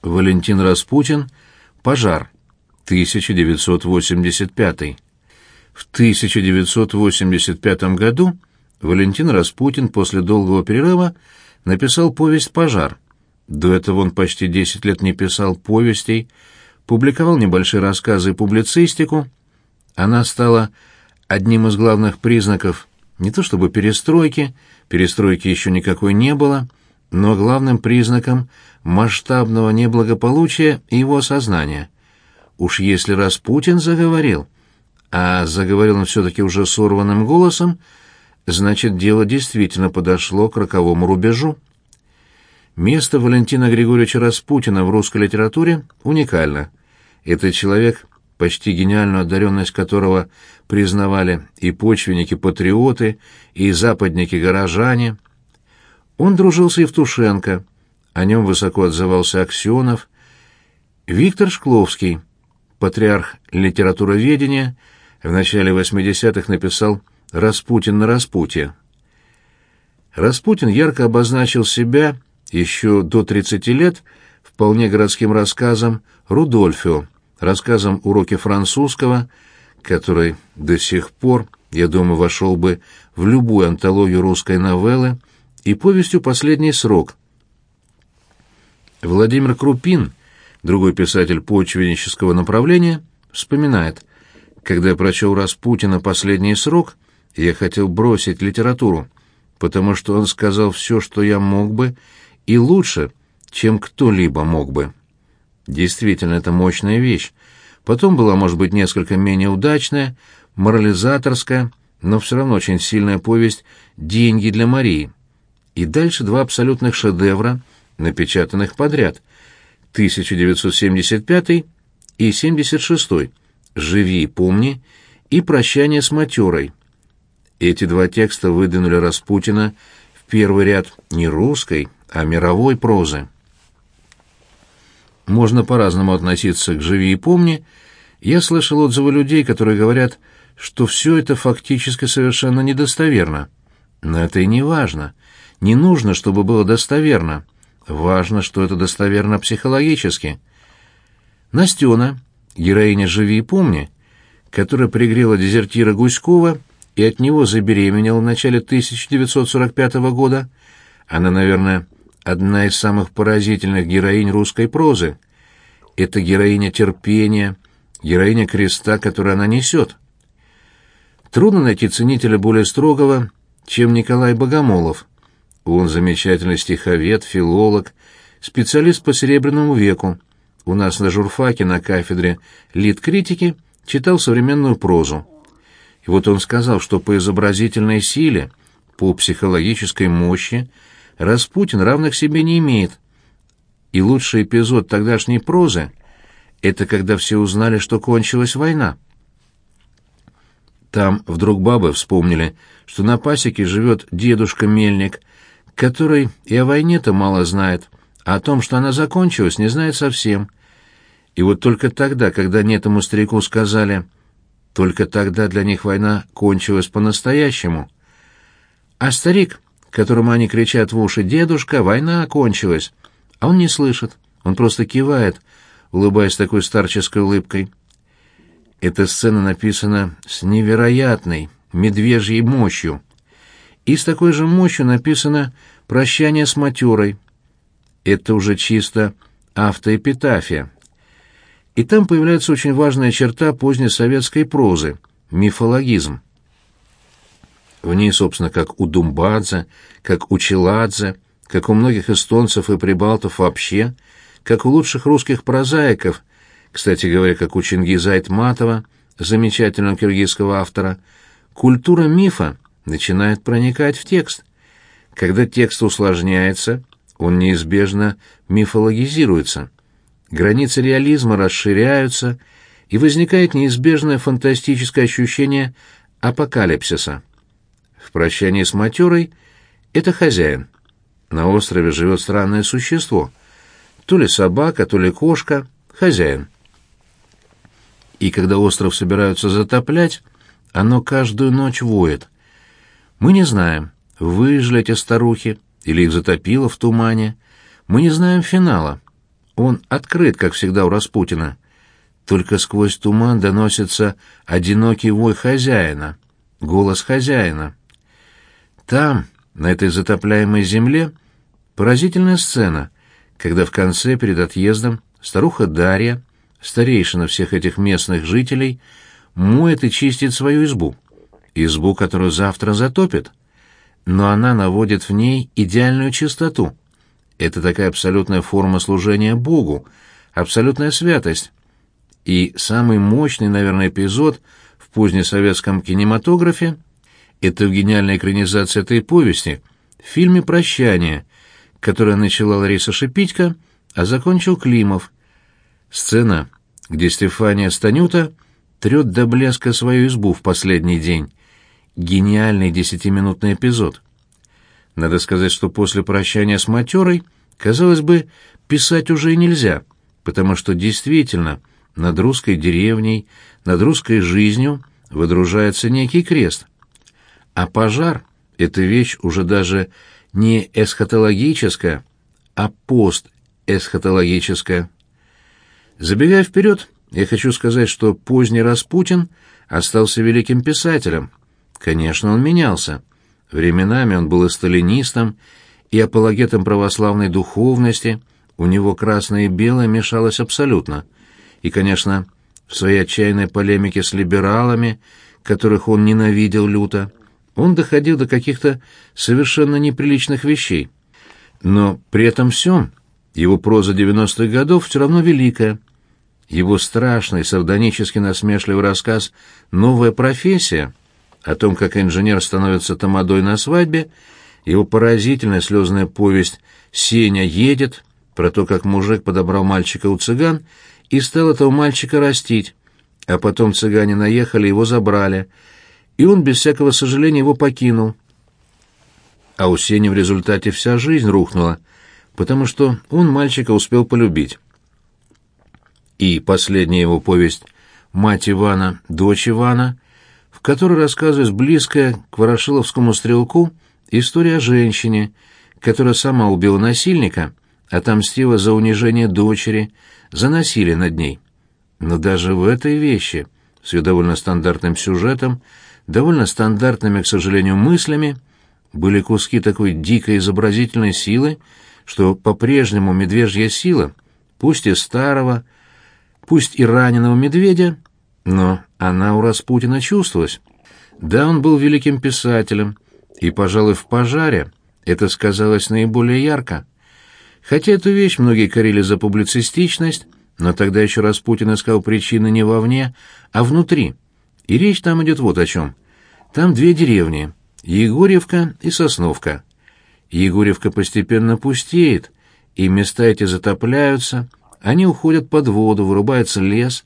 Валентин Распутин. Пожар. 1985. В 1985 году Валентин Распутин после долгого перерыва написал повесть «Пожар». До этого он почти 10 лет не писал повестей, публиковал небольшие рассказы и публицистику. Она стала одним из главных признаков не то чтобы перестройки еще никакой не было, но главным признаком масштабного неблагополучия и его осознания. Уж если Распутин заговорил, а заговорил он все-таки уже сорванным голосом, значит, дело действительно подошло к роковому рубежу. Место Валентина Григорьевича Распутина в русской литературе уникально. Это человек, почти гениальную одаренность которого признавали и почвенники-патриоты, и западники-горожане. Он дружил с Евтушенко, о нем высоко отзывался Аксенов. Виктор Шкловский, патриарх литературоведения, в начале 80-х написал «Распутин на распутье». Распутин ярко обозначил себя еще до 30 лет вполне городским рассказом «Рудольфио», рассказом «Уроки французского», который до сих пор, я думаю, вошел бы в любую антологию русской новеллы, и повестью «Последний срок». Владимир Крупин, другой писатель почвеннического направления, вспоминает: «Когда я прочел Распутина «Последний срок», я хотел бросить литературу, потому что он сказал все, что я мог бы, и лучше, чем кто-либо мог бы». Действительно, это мощная вещь. Потом была, может быть, несколько менее удачная, морализаторская, но все равно очень сильная повесть «Деньги для Марии». И дальше два абсолютных шедевра, напечатанных подряд: 1975 и 76 «Живи и помни» и «Прощание с матерой». Эти два текста выдвинули Распутина в первый ряд не русской, а мировой прозы. Можно по-разному относиться к «Живи и помни». Я слышал отзывы людей, которые говорят, что все это фактически совершенно недостоверно. Но это и не важно. Не нужно, чтобы было достоверно. Важно, что это достоверно психологически. Настена, героиня «Живи и помни», которая пригрела дезертира Гуськова и от него забеременела в начале 1945 года, она, наверное, одна из самых поразительных героинь русской прозы. Это героиня терпения, героиня креста, который она несет. Трудно найти ценителя более строгого, чем Николай Богомолов. Он замечательный стиховед, филолог, специалист по Серебряному веку. У нас на журфаке на кафедре литкритики читал современную прозу. И вот он сказал, что по изобразительной силе, по психологической мощи Распутин равных себе не имеет. И лучший эпизод тогдашней прозы — это когда все узнали, что кончилась война. Там вдруг бабы вспомнили, что на пасеке живет дедушка-мельник, который и о войне-то мало знает, а о том, что она закончилась, не знает совсем. И вот только тогда, когда они этому старику сказали, только тогда для них война кончилась по-настоящему. А старик, которому они кричат в уши: «Дедушка, война кончилась!» А он не слышит, он просто кивает, улыбаясь такой старческой улыбкой. Эта сцена написана с невероятной медвежьей мощью. И с такой же мощью написано «Прощание с матерой». Это уже чисто автоэпитафия. И там появляется очень важная черта поздней советской прозы — мифологизм. В ней, собственно, как у Думбадзе, как у Челадзе, как у многих эстонцев и прибалтов вообще, как у лучших русских прозаиков, кстати говоря, как у Чингиза Айтматова, замечательного киргизского автора, культура мифа начинает проникать в текст. Когда текст усложняется, он неизбежно мифологизируется. Границы реализма расширяются, и возникает неизбежное фантастическое ощущение апокалипсиса. В «Прощании с матерой» это хозяин. На острове живет странное существо. То ли собака, то ли кошка. Хозяин. И когда остров собираются затоплять, оно каждую ночь воет. Мы не знаем, выжили эти старухи или их затопило в тумане. Мы не знаем финала. Он открыт, как всегда у Распутина. Только сквозь туман доносится одинокий вой хозяина, голос хозяина. Там, на этой затопляемой земле, поразительная сцена, когда в конце, перед отъездом, старуха Дарья, старейшина всех этих местных жителей, моет и чистит свою избу, которую завтра затопит. Но она наводит в ней идеальную чистоту. Это такая абсолютная форма служения Богу, абсолютная святость. И самый мощный, наверное, эпизод в позднесоветском кинематографе — это гениальная экранизация этой повести в фильме «Прощание», которое начала Лариса Шипитько, а закончил Климов. Сцена, где Стефания Станюта трет до блеска свою избу в последний день. Гениальный 10-минутный эпизод. Надо сказать, что после прощания с матерой, казалось бы, писать уже и нельзя, потому что действительно над русской деревней, над русской жизнью выдружается некий крест. А пожар — это вещь уже даже не эсхатологическая, а постэсхатологическая. Забегая вперед, я хочу сказать, что поздний Распутин остался великим писателем. Конечно, он менялся. Временами он был и сталинистом, и апологетом православной духовности, у него красное и белое мешалось абсолютно. И, конечно, в своей отчаянной полемике с либералами, которых он ненавидел люто, он доходил до каких-то совершенно неприличных вещей. Но при этом всем его проза 90-х годов все равно великая. Его страшный, сардонически насмешливый рассказ «Новая профессия» о том, как инженер становится тамадой на свадьбе, его поразительная слезная повесть «Сеня едет», про то, как мужик подобрал мальчика у цыган и стал этого мальчика растить, а потом цыгане наехали, его забрали, и он без всякого сожаления его покинул. А у Сени в результате вся жизнь рухнула, потому что он мальчика успел полюбить. И последняя его повесть «Мать Ивана, дочь Ивана», в которой рассказывается близкая к ворошиловскому стрелку история о женщине, которая сама убила насильника, отомстила за унижение дочери, за насилие над ней. Но даже в этой вещи, с ее довольно стандартным сюжетом, довольно стандартными, к сожалению, мыслями, были куски такой дикой изобразительной силы, что по-прежнему медвежья сила, пусть и старого, пусть и раненого медведя, но она у Распутина чувствовалась. Да, он был великим писателем, и, пожалуй, в «Пожаре» это сказалось наиболее ярко. Хотя эту вещь многие корили за публицистичность, но тогда еще Распутин искал причины не вовне, а внутри. И речь там идет вот о чем. Там две деревни — Егорьевка и Сосновка. Егорьевка постепенно пустеет, и места эти затопляются, они уходят под воду, вырубается лес.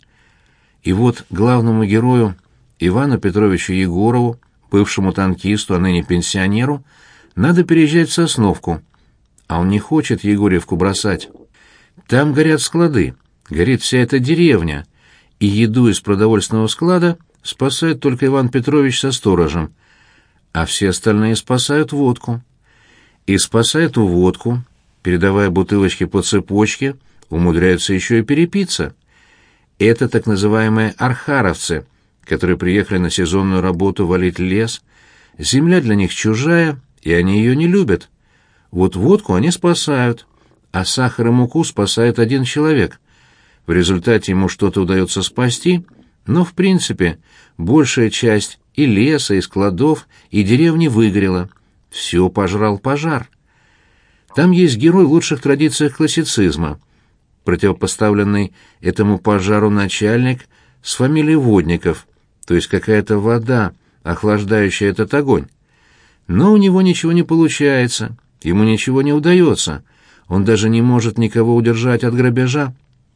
И вот главному герою, Ивану Петровичу Егорову, бывшему танкисту, а ныне пенсионеру, надо переезжать в Сосновку. А он не хочет Егорьевку бросать. Там горят склады, горит вся эта деревня, и еду из продовольственного склада спасает только Иван Петрович со сторожем, а все остальные спасают водку. И спасая эту водку, передавая бутылочки по цепочке, умудряются еще и перепиться. Это так называемые архаровцы, которые приехали на сезонную работу валить лес. Земля для них чужая, и они ее не любят. Вот водку они спасают, а сахар и муку спасает один человек. В результате ему что-то удается спасти, но, в принципе, большая часть и леса, и складов, и деревни выгорела. Все пожрал пожар. Там есть герой в лучших традициях классицизма, противопоставленный этому пожару начальник с фамилией Водников, то есть какая-то вода, охлаждающая этот огонь. Но у него ничего не получается, ему ничего не удается, он даже не может никого удержать от грабежа.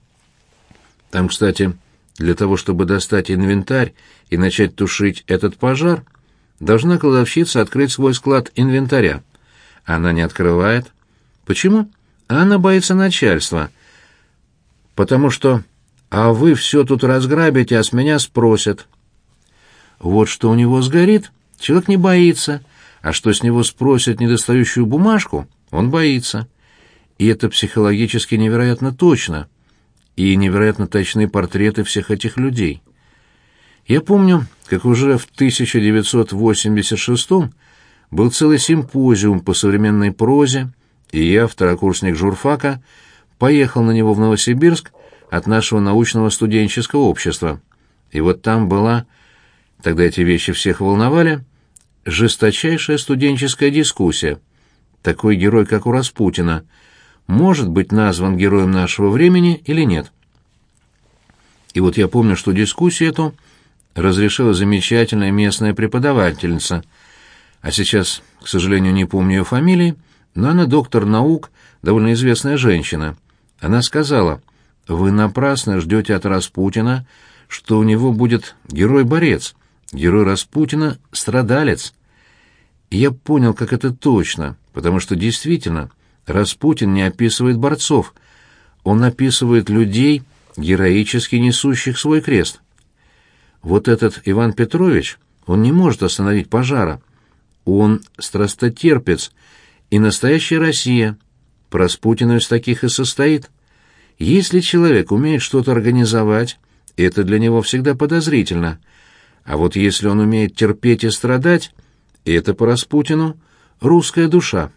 Там, кстати, для того, чтобы достать инвентарь и начать тушить этот пожар, должна кладовщица открыть свой склад инвентаря. Она не открывает. Почему? Она боится начальства. Потому что «а вы все тут разграбите, а с меня спросят». Вот что у него сгорит, человек не боится, а что с него спросят недостающую бумажку, он боится. и это психологически невероятно точно, и невероятно точны портреты всех этих людей. Я помню, как уже в 1986-м был целый симпозиум по современной прозе, и я, второкурсник журфака, поехал на него в Новосибирск от нашего научного студенческого общества. И вот там была, тогда эти вещи всех волновали, жесточайшая студенческая дискуссия. Такой герой, как у Распутина, может быть назван героем нашего времени или нет. И вот я помню, что дискуссию эту разрешила замечательная местная преподавательница, а сейчас, к сожалению, не помню ее фамилии, но она доктор наук, довольно известная женщина. Она сказала: «Вы напрасно ждете от Распутина, что у него будет герой-борец. Герой Распутина — страдалец». И я понял, как это точно, потому что действительно Распутин не описывает борцов, он описывает людей, героически несущих свой крест. Вот этот Иван Петрович, он не может остановить пожара. Он страстотерпец и настоящая Россия. По Распутину из таких и состоит. Если человек умеет что-то организовать, это для него всегда подозрительно. А вот если он умеет терпеть и страдать, это по Распутину русская душа.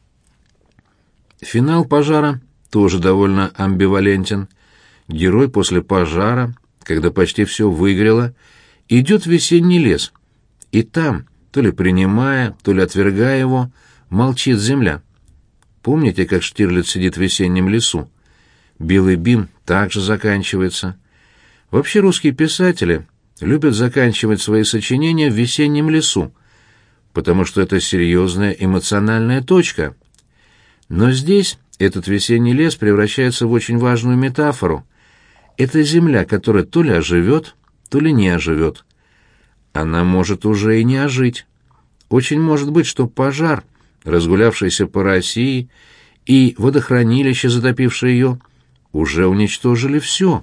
Финал пожара тоже довольно амбивалентен. Герой после пожара, когда почти все выгорело, идет в весенний лес. И там, то ли принимая, то ли отвергая его, молчит земля. Помните, как Штирлиц сидит в весеннем лесу? «Белый бим» также заканчивается. Вообще русские писатели любят заканчивать свои сочинения в весеннем лесу, потому что это серьезная эмоциональная точка. Но здесь этот весенний лес превращается в очень важную метафору. Это земля, которая то ли оживет, то ли не оживет. Она может уже и не ожить. Очень может быть, что пожар, разгулявшийся по России, и водохранилище, затопившее ее, уже уничтожили все.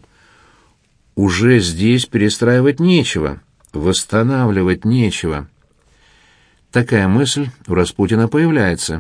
Уже здесь перестраивать нечего, восстанавливать нечего. Такая мысль у Распутина появляется.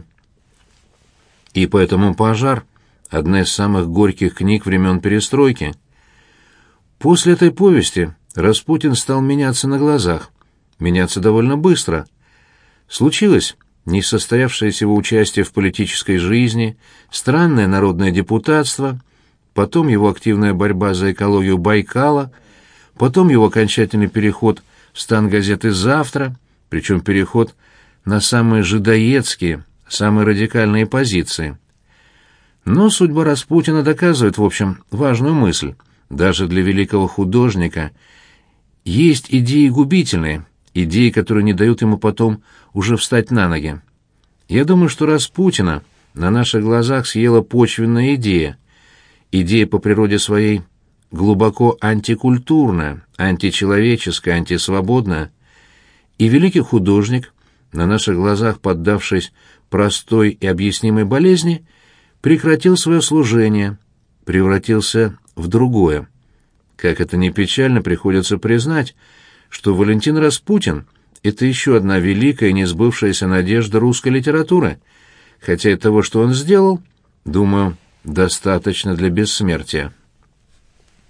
И поэтому «Пожар» — одна из самых горьких книг времен перестройки. После этой повести Распутин стал меняться на глазах, меняться довольно быстро. Случилось несостоявшееся его участие в политической жизни, странное народное депутатство, потом его активная борьба за экологию Байкала, потом его окончательный переход в стан газеты «Завтра», причем переход на самые жидоедские, самые радикальные позиции. Но судьба Распутина доказывает, в общем, важную мысль. Даже для великого художника есть идеи губительные, идеи, которые не дают ему потом уже встать на ноги. Я думаю, что Распутина на наших глазах съела почвенная идея. Идея по природе своей глубоко антикультурная, античеловеческая, антисвободная. И великий художник, на наших глазах поддавшись простой и объяснимой болезни, прекратил свое служение, превратился в другое. Как это ни печально, приходится признать, что Валентин Распутин — это еще одна великая несбывшаяся надежда русской литературы, хотя и того, что он сделал, думаю, достаточно для бессмертия.